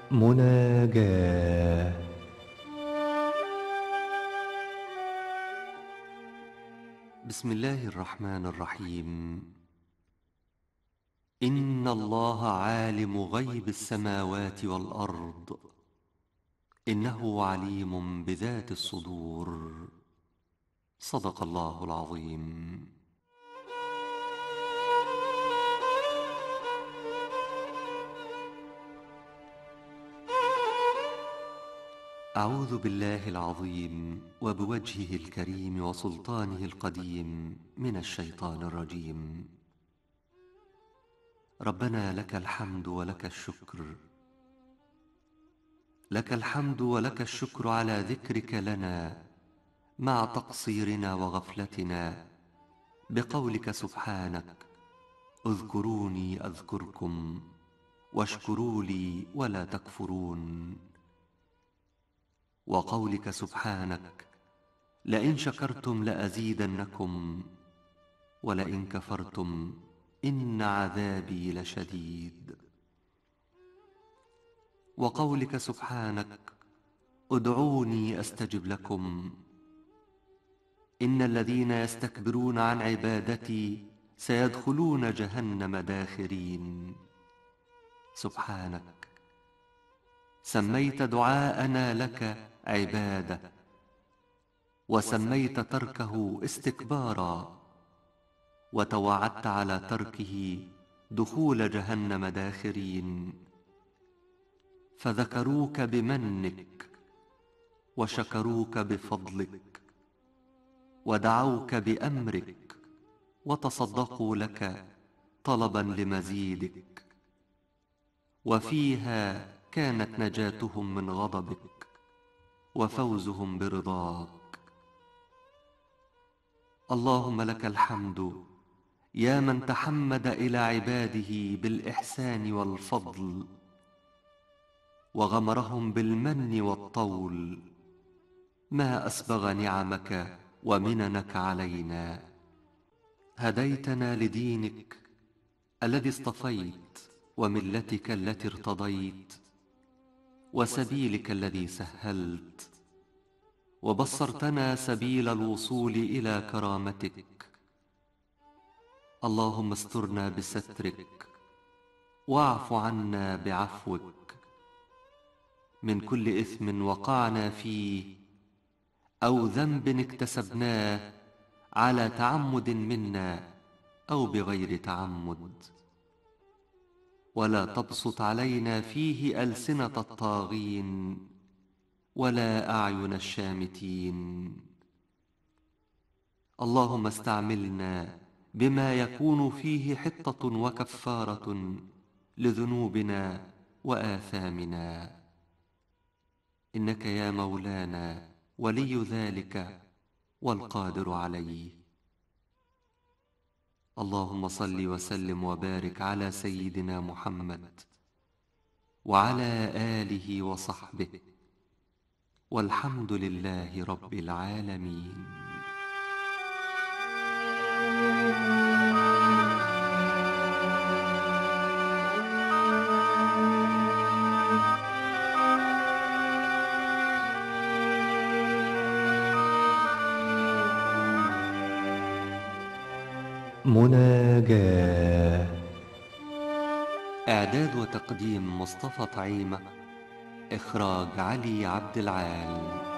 مناجاة. بسم الله الرحمن الرحيم. إن الله عالم غيب السماوات والأرض، إنه عليم بذات الصدور. صدق الله العظيم. أعوذ بالله العظيم وبوجهه الكريم وسلطانه القديم من الشيطان الرجيم. ربنا لك الحمد ولك الشكر، لك الحمد ولك الشكر على ذكرك لنا مع تقصيرنا وغفلتنا، بقولك سبحانك: اذكروني أذكركم واشكروا لي ولا تكفرون. وقولك سبحانك: لئن شكرتم لأزيدنكم ولئن كفرتم إن عذابي لشديد. وقولك سبحانك: ادعوني أستجب لكم، إن الذين يستكبرون عن عبادتي سيدخلون جهنم داخرين. سبحانك، سميت دعاءنا لك عبادة، وسميت تركه استكبارا، وتوعدت على تركه دخول جهنم داخرين. فذكروك بمنك وشكروك بفضلك ودعوك بأمرك وتصدقوا لك طلبا لمزيدك، وفيها كانت نجاتهم من غضبك وفوزهم برضاك. اللهم لك الحمد يا من تحمد إلى عباده بالإحسان والفضل، وغمرهم بالمن والطول. ما أسبغ نعمك ومننك علينا. هديتنا لدينك الذي اصطفيت، وملتك التي ارتضيت، وسبيلك الذي سهلت، وبصرتنا سبيل الوصول إلى كرامتك. اللهم استرنا بسترك، واعف عنا بعفوك، من كل إثم وقعنا فيه أو ذنب اكتسبناه على تعمد منا أو بغير تعمد. ولا تبسط علينا فيه ألسنة الطاغين ولا أعين الشامتين. اللهم استعملنا بما يكون فيه حطة وكفارة لذنوبنا وآثامنا، إنك يا مولانا ولي ذلك والقادر عليه. اللهم صل وسلم وبارك على سيدنا محمد وعلى آله وصحبه، والحمد لله رب العالمين. مناجاة. إعداد وتقديم مصطفى طعيمة، إخراج علي عبد العال.